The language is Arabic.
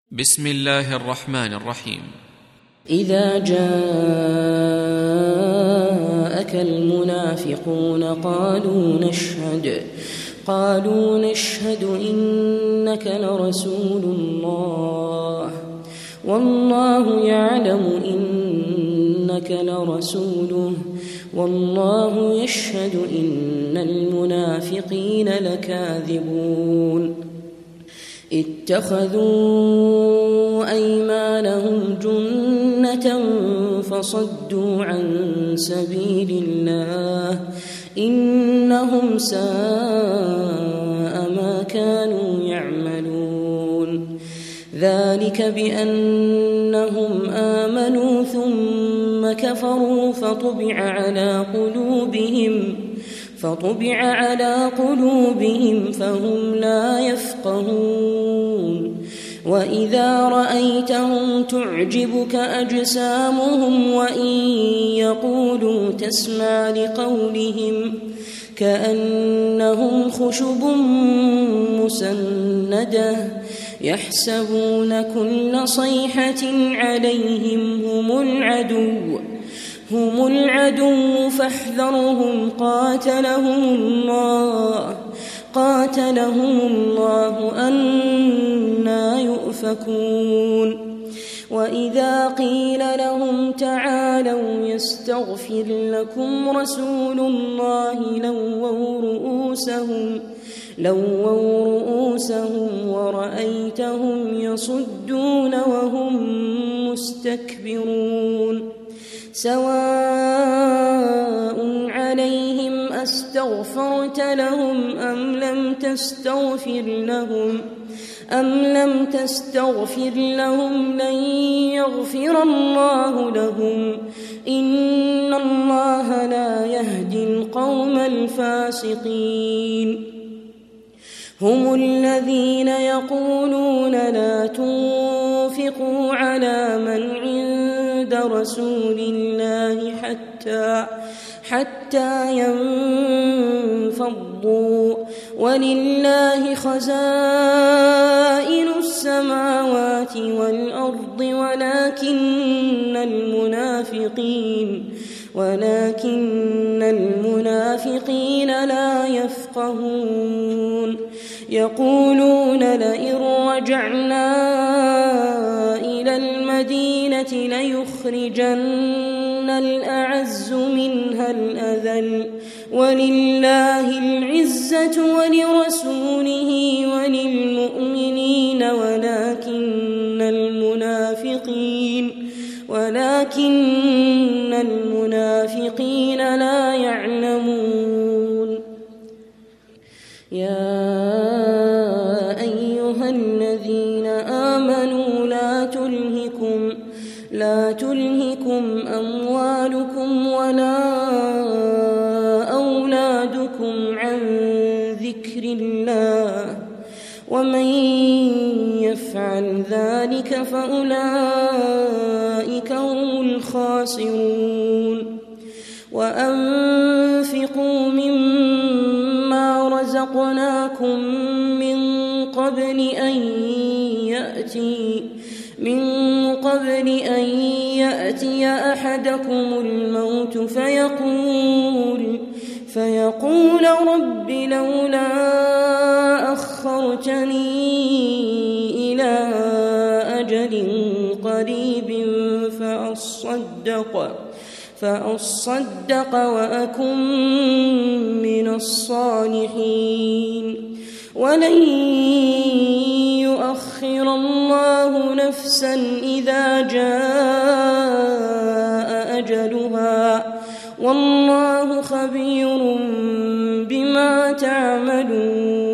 بسم الله الرحمن الرحيم. إذا جاءك المنافقون قالوا نشهد إنك لرسول الله والله يعلم إنك لرسوله والله يشهد إن المنافقين لكاذبون اتخذوا أيمانهم جنة فصدوا عن سبيل الله إنهم ساء ما كانوا يعملون ذلك بأنهم آمنوا ثم كفروا فطبع على قلوبهم فهم لا يفقهون وإذا رأيتهم تعجبك أجسامهم وإن يقولوا تسمع لقولهم كأنهم خشب مسندة يحسبون كل صيحة عليهم هم العدو فاحذرهم قاتلهم الله أنى يؤفكون وإذا قيل لهم تعالوا يستغفر لكم رسول الله لووا رؤوسهم ورأيتهم يصدون وهم مستكبرون سواء عليهم أستغفرت لهم أم لم تستغفر لهم لن يغفر الله لهم إن الله لا يهدي القوم الفاسقين هم الذين يقولون لا تنفقوا على من عند رسول الله حتى ينفضوا ولله خزائن السماوات والأرض ولكن المنافقين لا يفقهون يقولون لئن رجعنا إلى المدينة ليخرجن الأعز منها الأذل ولله العزة ولرسوله وللمؤمنين ولكن المنافقين لا يعلمون يا أيها الذين آمنوا لا تلهكم أموالكم ولا أولادكم عن ذكر الله ومن يفعل ذلك فأولئك هم الخاسرون وأنفقوا مما رزقناكم من قبل أن يأتي أحدكم الموت فيقول رب لولا أخرتني إلى أجل قريب فأصدق وأكن من الصالحين ولن يؤخر الله نفسا إذا جاء أجلها والله خبير بما تعملون